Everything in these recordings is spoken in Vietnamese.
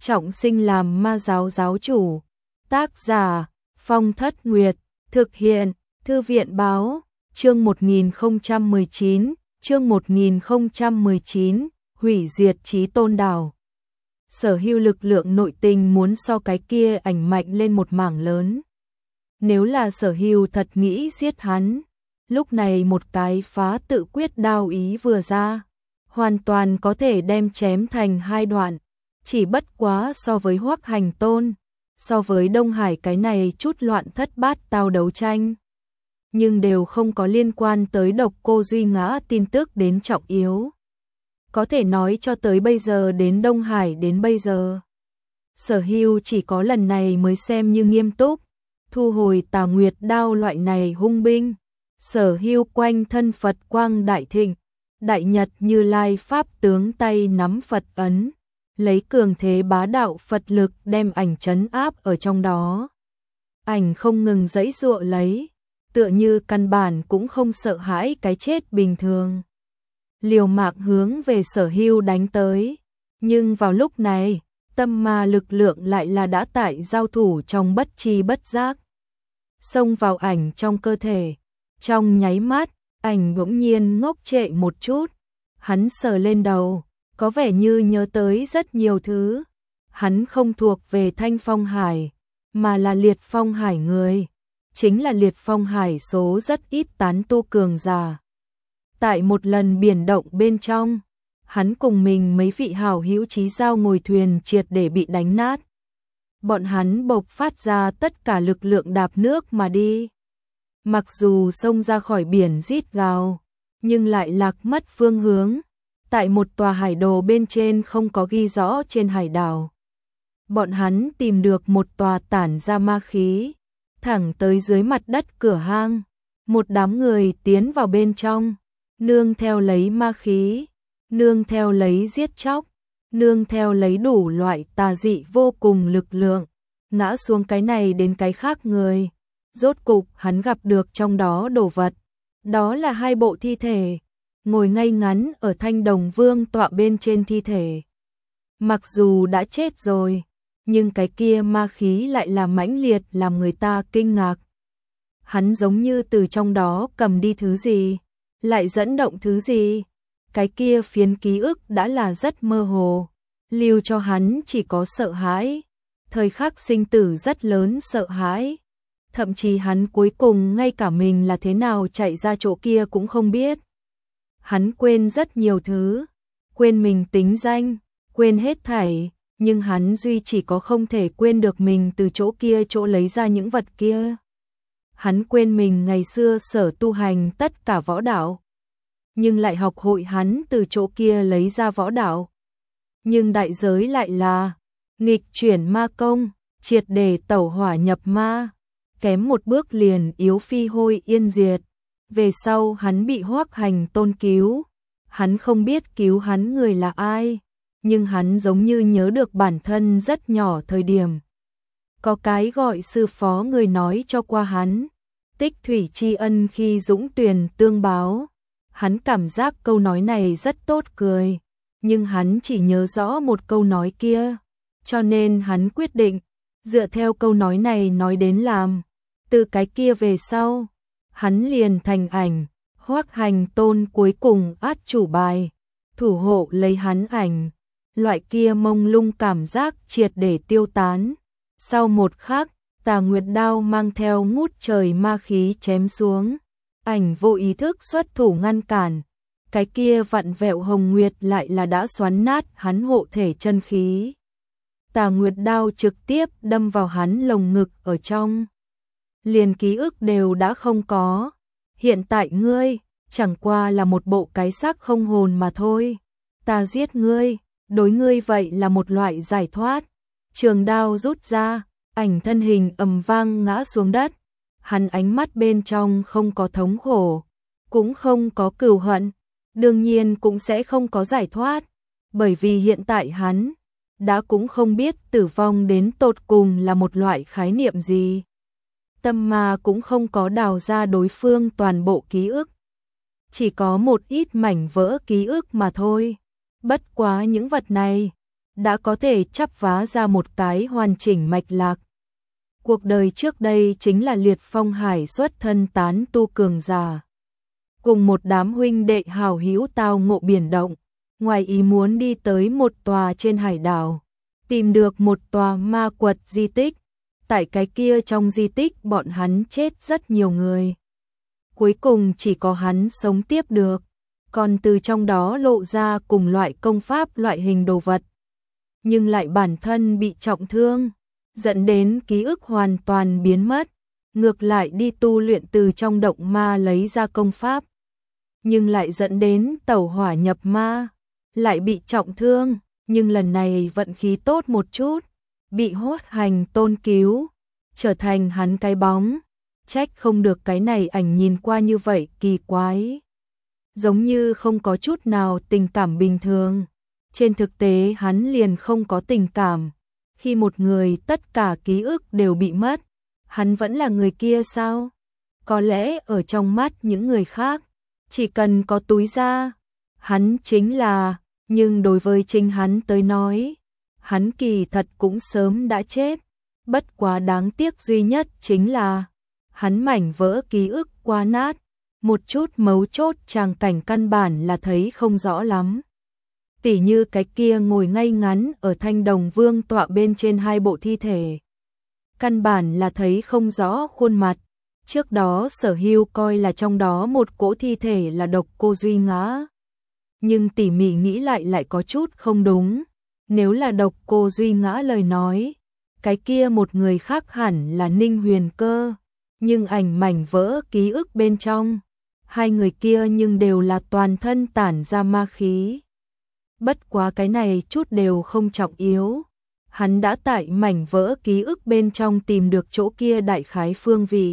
trọng sinh làm ma giáo giáo chủ. Tác giả Phong Thất Nguyệt, thực hiện Thư viện báo, chương 1019, hủy diệt Chí Tôn Đảo. Sở hữu lực lượng nội tình muốn so cái kia ảnh mạnh lên một mảng lớn. Nếu là Sở hữu thật nghĩ giết hắn, lúc này một cái phá tự quyết đao ý vừa ra, hoàn toàn có thể đem chém thành hai đoạn. Chỉ bất quá so với Hoắc Hành Tôn, so với Đông Hải cái này chút loạn thất bát tao đấu tranh, nhưng đều không có liên quan tới Độc Cô Duy ngã tin tức đến trọng yếu. Có thể nói cho tới bây giờ đến Đông Hải đến bây giờ, Sở hữu chỉ có lần này mới xem như nghiêm túc, thu hồi Tà Nguyệt đao loại này hung binh. Sở hữu quanh thân Phật quang đại thịnh, Đại Nhật Như Lai Pháp tướng tay nắm Phật ấn, lấy cường thế bá đạo Phật lực đem ảnh trấn áp ở trong đó. Ảnh không ngừng giãy giụa lấy, tựa như căn bản cũng không sợ hãi cái chết bình thường. Liều mạng hướng về Sở hữu đánh tới, nhưng vào lúc này, tâm ma lực lượng lại là đã tại giao thủ trong bất tri bất giác, xông vào ảnh trong cơ thể. Trong nháy mắt, ảnh bỗng nhiên ngốc trệ một chút, hắn sờ lên đầu, có vẻ như nhớ tới rất nhiều thứ. Hắn không thuộc về Thanh Phong Hải, mà là Liệt Phong Hải người, chính là Liệt Phong Hải số rất ít tán tu cường giả. Tại một lần biển động bên trong, hắn cùng mình mấy vị hảo hữu chí giao ngồi thuyền triệt để bị đánh nát. Bọn hắn bộc phát ra tất cả lực lượng đạp nước mà đi. Mặc dù xông ra khỏi biển rít gào, nhưng lại lạc mất phương hướng. Tại một tòa hải đồ bên trên không có ghi rõ trên hải đảo. Bọn hắn tìm được một tòa tản ra ma khí, thẳng tới dưới mặt đất cửa hang. Một đám người tiến vào bên trong, nương theo lấy ma khí, nương theo lấy giết chóc, nương theo lấy đủ loại tà dị vô cùng lực lượng, ngã xuống cái này đến cái khác người. Rốt cục hắn gặp được trong đó đồ vật, đó là hai bộ thi thể, ngồi ngay ngắn ở Thanh Đồng Vương tọa bên trên thi thể. Mặc dù đã chết rồi, nhưng cái kia ma khí lại là mãnh liệt làm người ta kinh ngạc. Hắn giống như từ trong đó cầm đi thứ gì, lại dẫn động thứ gì. Cái kia phiến ký ức đã là rất mơ hồ, lưu cho hắn chỉ có sợ hãi, thời khắc sinh tử rất lớn sợ hãi. Thậm chí hắn cuối cùng ngay cả mình là thế nào chạy ra chỗ kia cũng không biết. Hắn quên rất nhiều thứ, quên mình tính danh, quên hết thảy, nhưng hắn duy chỉ có không thể quên được mình từ chỗ kia chỗ lấy ra những vật kia. Hắn quên mình ngày xưa sở tu hành tất cả võ đạo, nhưng lại học hội hắn từ chỗ kia lấy ra võ đạo. Nhưng đại giới lại là nghịch chuyển ma công, triệt để tẩu hỏa nhập ma, kém một bước liền yếu phi hôi yên diệt. Về sau hắn bị Hoắc Hành Tôn cứu, hắn không biết cứu hắn người là ai, nhưng hắn giống như nhớ được bản thân rất nhỏ thời điểm. Có cái gọi sư phó người nói cho qua hắn, tích thủy tri ân khi dũng tuyền tương báo. Hắn cảm giác câu nói này rất tốt cười, nhưng hắn chỉ nhớ rõ một câu nói kia, cho nên hắn quyết định dựa theo câu nói này nói đến làm. Từ cái kia về sau, hắn liền thành ảnh, Hoắc Hành Tôn cuối cùng át chủ bài, thủ hộ lấy hắn ảnh. Loại kia mông lung cảm giác triệt để tiêu tán. Sau một khắc, Tà Nguyệt đao mang theo ngút trời ma khí chém xuống. Ảnh vô ý thức xuất thủ ngăn cản. Cái kia vặn vẹo hồng nguyệt lại là đã xoắn nát hắn hộ thể chân khí. Tà Nguyệt đao trực tiếp đâm vào hắn lồng ngực ở trong. Liền ký ức đều đã không có. Hiện tại ngươi chẳng qua là một bộ cái xác không hồn mà thôi. Ta giết ngươi, đối ngươi vậy là một loại giải thoát. Trường đao rút ra, ảnh thân hình ầm vang ngã xuống đất. Hắn ánh mắt bên trong không có thống khổ, cũng không có cừu hận, đương nhiên cũng sẽ không có giải thoát, bởi vì hiện tại hắn đã cũng không biết tử vong đến tột cùng là một loại khái niệm gì. Tâm ma cũng không có đào ra đối phương toàn bộ ký ức, chỉ có một ít mảnh vỡ ký ức mà thôi. Bất quá những vật này đã có thể chắp vá ra một cái hoàn chỉnh mạch lạc. Cuộc đời trước đây chính là Liệt Phong Hải xuất thân tán tu cường giả. Cùng một đám huynh đệ hào hữu tao ngộ biển động, ngoài ý muốn đi tới một tòa trên hải đảo, tìm được một tòa ma quật di tích. Tại cái kia trong di tích bọn hắn chết rất nhiều người. Cuối cùng chỉ có hắn sống tiếp được, còn từ trong đó lộ ra cùng loại công pháp loại hình đồ vật. Nhưng lại bản thân bị trọng thương, dẫn đến ký ức hoàn toàn biến mất, ngược lại đi tu luyện từ trong động ma lấy ra công pháp. Nhưng lại dẫn đến tẩu hỏa nhập ma, lại bị trọng thương, nhưng lần này vận khí tốt một chút, bị Hoắc Hành Tôn cứu, trở thành hắn cái bóng. Trách không được cái này ảnh nhìn qua như vậy kỳ quái, giống như không có chút nào tình cảm bình thường. Trên thực tế hắn liền không có tình cảm. Khi một người tất cả ký ức đều bị mất, hắn vẫn là người kia sao? Có lẽ ở trong mắt những người khác, chỉ cần có túi da, hắn chính là, nhưng đối với chính hắn tới nói, hắn kỳ thật cũng sớm đã chết. Bất quá đáng tiếc duy nhất chính là, hắn mảnh vỡ ký ức quá nát, một chút mấu chốt tràng cảnh căn bản là thấy không rõ lắm. Tỉ như cái kia ngồi ngay ngắn ở Thanh Đồng Vương tọa bên trên hai bộ thi thể. Căn bản là thấy không rõ khuôn mặt. Trước đó Sở Hưu coi là trong đó một cỗ thi thể là Độc Cô Duy Ngã. Nhưng tỉ mỉ nghĩ lại có chút không đúng. Nếu là Độc Cô Duy Ngã lời nói, cái kia một người khác hẳn là Ninh Huyền Cơ. Nhưng ảnh mảnh vỡ ký ức bên trong, hai người kia nhưng đều là toàn thân tản ra ma khí. Bất quá cái này chút đều không trọng yếu. Hắn đã tại mảnh vỡ ký ức bên trong tìm được chỗ kia đại khái phương vị.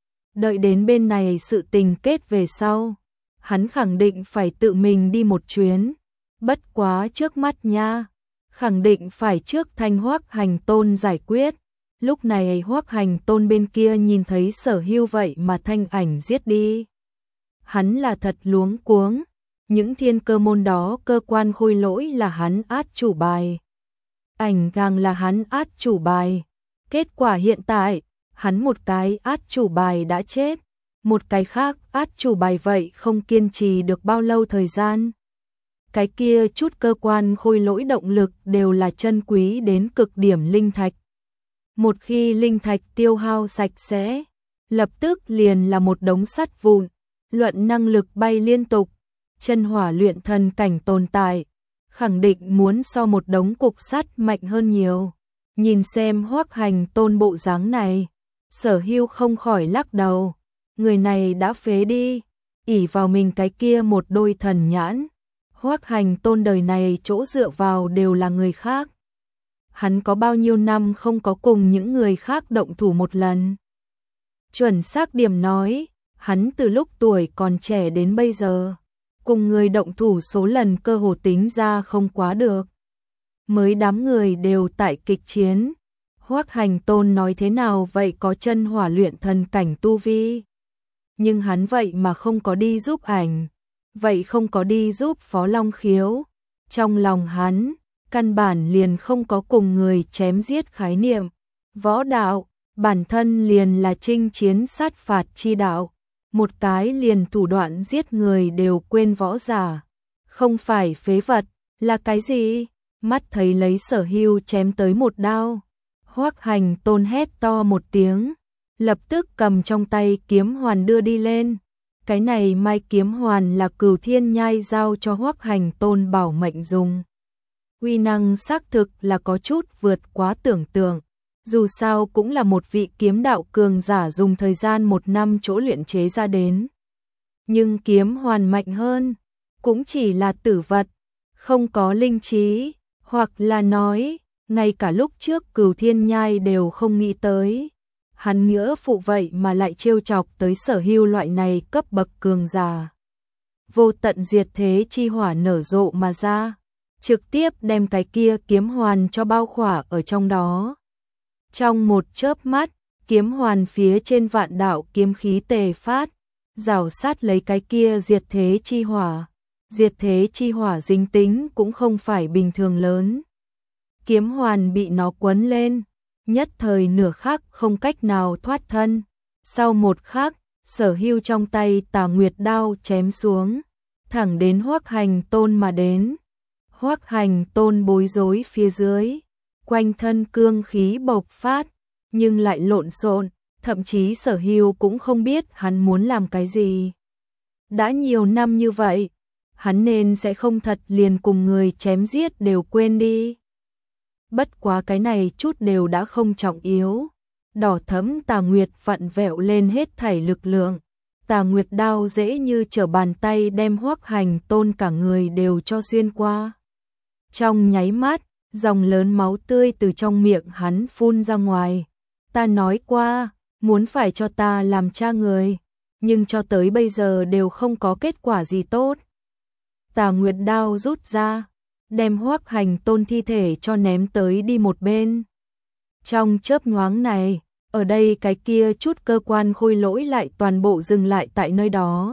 Đợi đến bên này sự tình kết về sau, hắn khẳng định phải tự mình đi một chuyến. Bất quá trước mắt nha, khẳng định phải trước thanh Hoắc Hành Tôn giải quyết. Lúc này Hoắc Hành Tôn bên kia nhìn thấy Sở Hưu vậy mà thanh ảnh giết đi. Hắn là thật luống cuống. Những thiên cơ môn đó cơ quan khôi lỗi là hắn át chủ bài. Ảnh càng là hắn át chủ bài. Kết quả hiện tại, hắn một cái át chủ bài đã chết. Một cái khác át chủ bài vậy không kiên trì được bao lâu thời gian. Cái kia chút cơ quan khôi lỗi động lực đều là chân quý đến cực điểm linh thạch. Một khi linh thạch tiêu hao sạch sẽ, lập tức liền là một đống sắt vụn. Luận năng lực bay liên tục, chân hỏa luyện thần cảnh tồn tại, khẳng định muốn so một đống cục sắt mạnh hơn nhiều. Nhìn xem Hoắc Hành Tôn bộ dáng này, Sở Hưu không khỏi lắc đầu. Người này đã phế đi, ỷ vào mình cái kia một đôi thần nhãn. Hoắc Hành Tôn đời này chỗ dựa vào đều là người khác. Hắn có bao nhiêu năm không có cùng những người khác động thủ một lần. Chuẩn xác điểm nói, hắn từ lúc tuổi còn trẻ đến bây giờ, cùng người động thủ số lần cơ hồ tính ra không quá được. Mới đám người đều tại kịch chiến. Hoắc Hành Tôn nói thế nào vậy có chân hỏa luyện thần cảnh tu vi. Nhưng hắn vậy mà không có đi giúp ảnh, vậy không có đi giúp Phó Long Khiếu. Trong lòng hắn, căn bản liền không có cùng người chém giết khái niệm. Võ đạo, bản thân liền là chinh chiến sát phạt chi đạo. Một cái liền thủ đoạn giết người đều quên võ giả. Không phải phế vật, là cái gì? Mắt thấy lấy Sở Hưu chém tới một đao. Hoắc Hành Tôn hét to một tiếng, lập tức cầm trong tay kiếm hoàn đưa đi lên. Cái này mai kiếm hoàn là Cửu Thiên Nhai giao cho Hoắc Hành Tôn bảo mệnh dùng. Uy năng xác thực là có chút vượt quá tưởng tượng. Dù sao cũng là một vị kiếm đạo cường giả dùng thời gian 1 năm chỗ luyện chế ra đến. Nhưng kiếm hoàn mạnh hơn, cũng chỉ là tử vật, không có linh trí, hoặc là nói, ngay cả lúc trước Cửu Thiên Nhai đều không nghĩ tới. Hắn nghĩa phụ vậy mà lại trêu chọc tới Sở Hưu loại này cấp bậc cường giả. Vô tận diệt thế chi hỏa nở rộ mà ra, trực tiếp đem cái kia kiếm hoàn cho bao khỏa ở trong đó. Trong một chớp mắt, kiếm hoàn phía trên vạn đạo kiếm khí tề phát, rào sát lấy cái kia diệt thế chi hỏa. Diệt thế chi hỏa dính tính cũng không phải bình thường lớn. kiếm hoàn bị nó quấn lên, nhất thời nửa khắc không cách nào thoát thân. Sau một khắc, Sở Hưu trong tay Tà Nguyệt đao chém xuống, thẳng đến Hoắc Hành Tôn mà đến. Hoắc Hành Tôn bối rối phía dưới, quanh thân cương khí bộc phát, nhưng lại lộn xộn, thậm chí Sở Hưu cũng không biết hắn muốn làm cái gì. Đã nhiều năm như vậy, hắn nên sẽ không thật liền cùng người chém giết đều quên đi. Bất quá cái này chút đều đã không trọng yếu. Đỏ thẫm Tà Nguyệt vặn vẹo lên hết thảy lực lượng. Tà Nguyệt đao dễ như trở bàn tay đem Hoắc Hành Tôn cả người đều cho xuyên qua. Trong nháy mắt, dòng lớn máu tươi từ trong miệng hắn phun ra ngoài. Ta nói qua, muốn phải cho ta làm cha người, nhưng cho tới bây giờ đều không có kết quả gì tốt. Tà Nguyệt đao rút ra, đem Hoắc Hành Tôn thi thể cho ném tới đi một bên. Trong chớp nhoáng này, ở đây cái kia chút cơ quan khôi lỗi lại toàn bộ dừng lại tại nơi đó.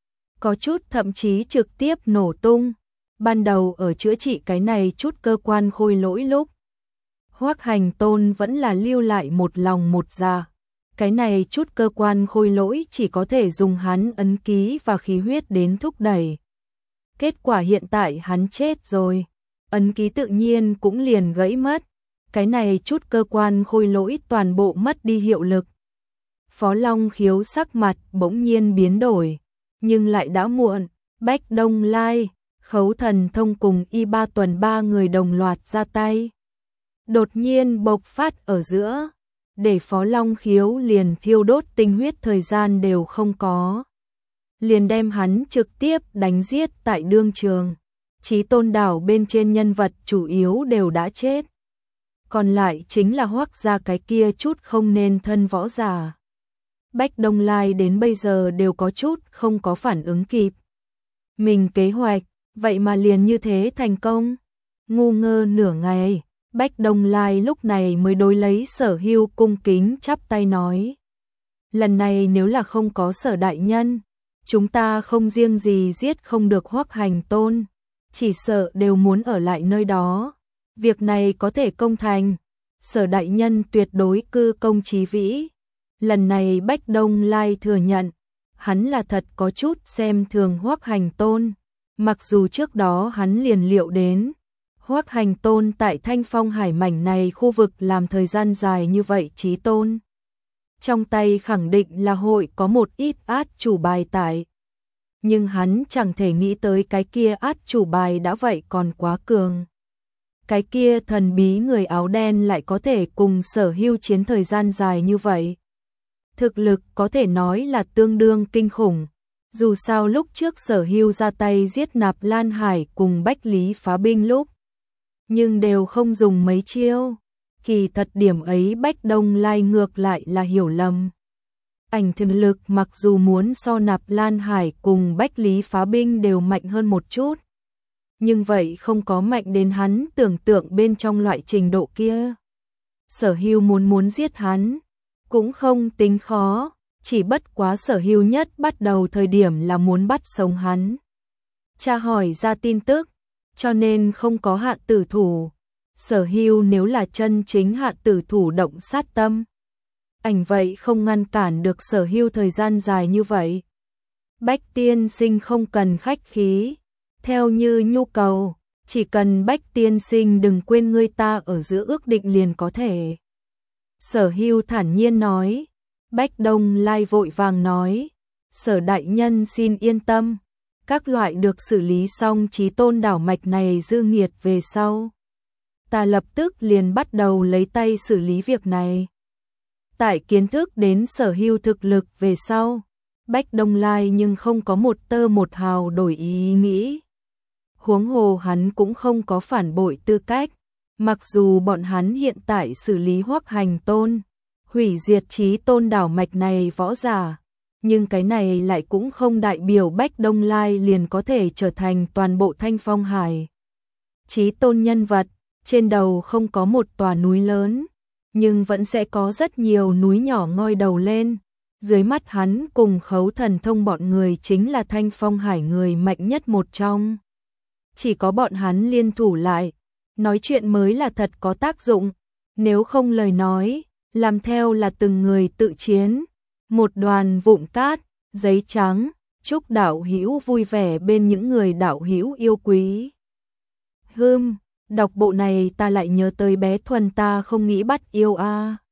Có chút thậm chí trực tiếp nổ tung. Ban đầu ở chữa trị cái này chút cơ quan khôi lỗi lúc, Hoắc Hành Tôn vẫn là lưu lại một lòng một dạ. Cái này chút cơ quan khôi lỗi chỉ có thể dùng hắn ấn ký và khí huyết đến thúc đẩy. Kết quả hiện tại hắn chết rồi, ấn ký tự nhiên cũng liền gãy mất. Cái này chút cơ quan khôi lỗi toàn bộ mất đi hiệu lực. Phó Long Khiếu sắc mặt bỗng nhiên biến đổi, nhưng lại đã muộn. Bách Đông Lai, Khấu Thần Thông cùng Y Ba Tuần ba người đồng loạt ra tay. Đột nhiên bộc phát ở giữa, để Phó Long Khiếu liền thiêu đốt tinh huyết thời gian đều không có. Liền đem hắn trực tiếp đánh giết tại đương trường. Chí Tôn đảo bên trên nhân vật chủ yếu đều đã chết. Còn lại chính là Hoắc gia cái kia chút không nên thân võ giả. Bách Đông Lai đến bây giờ đều có chút không có phản ứng kịp. Mình kế hoạch, vậy mà liền như thế thành công. Ngu ngơ nửa ngày, Bách Đông Lai lúc này mới đối lấy Sở Hưu cung kính chắp tay nói. Lần này nếu là không có Sở đại nhân, chúng ta không riêng gì giết không được Hoắc Hành Tôn, chỉ sợ đều muốn ở lại nơi đó. Việc này có thể công thành, Sở đại nhân tuyệt đối cư công chí vĩ. Lần này Bách Đông Lai thừa nhận, hắn là thật có chút xem thường Hoắc Hành Tôn, mặc dù trước đó hắn liền liệu đến. Hoắc Hành Tôn tại Thanh Phong Hải mảnh này khu vực làm thời gian dài như vậy Chí Tôn. Trong tay khẳng định là hội có một ít át chủ bài tại. Nhưng hắn chẳng thể nghĩ tới cái kia át chủ bài đã vậy còn quá cường. Cái kia thần bí người áo đen lại có thể cùng Sở Hưu chiến thời gian dài như vậy. Thực lực có thể nói là tương đương kinh khủng. Dù sao lúc trước Sở Hưu ra tay giết Nạp Lan Hải cùng Bách Lý phá binh lúc, nhưng đều không dùng mấy chiêu. Kỳ thật điểm ấy Bách Đông Lai ngược lại là hiểu lầm. Ảnh thực lực mặc dù muốn so Nạp Lan Hải cùng Bách Lý phá binh đều mạnh hơn một chút, nhưng vậy không có mạnh đến hắn tưởng tượng bên trong loại trình độ kia. Sở Hưu muốn giết hắn cũng không tính khó, chỉ bất quá Sở Hưu nhất bắt đầu thời điểm là muốn bắt sống hắn. Tra hỏi ra tin tức, cho nên không có hạ tử thủ. Sở Hưu nếu là chân chính hạ tử thủ động sát tâm, ảnh vậy không ngăn cản được Sở Hưu thời gian dài như vậy. Bách tiên sinh không cần khách khí, theo như nhu cầu, chỉ cần Bách tiên sinh đừng quên ngươi ta ở giữa ước định liền có thể. Sở Hưu thản nhiên nói. Bách Đông Lai vội vàng nói, Sở đại nhân xin yên tâm, các loại được xử lý xong Chí Tôn đảo mạch này dư nghiệt về sau. Ta lập tức liền bắt đầu lấy tay xử lý việc này. Tại kiến thức đến Sở Hưu thực lực về sau, Bách Đông Lai nhưng không có một tơ một hào đổi ý nghĩ. Huống hồ hắn cũng không có phản bội tư cách, mặc dù bọn hắn hiện tại xử lý Hoắc Hành Tôn, hủy diệt Chí Tôn đảo mạch này võ giả, nhưng cái này lại cũng không đại biểu Bách Đông Lai liền có thể trở thành toàn bộ Thanh Phong Hải. Chí Tôn nhân vật, trên đầu không có một tòa núi lớn, nhưng vẫn sẽ có rất nhiều núi nhỏ ngoi đầu lên. Dưới mắt hắn cùng Khấu Thần Thông bọn người chính là Thanh Phong Hải người mạnh nhất một trong. Chỉ có bọn hắn liên thủ lại, nói chuyện mới là thật có tác dụng, nếu không lời nói, làm theo là từng người tự chiến. Một đoàn vụn cát, giấy trắng, chúc đạo hữu vui vẻ bên những người đạo hữu yêu quý. Đọc bộ này ta lại nhớ tới bé Thuần ta không nghĩ bắt yêu a.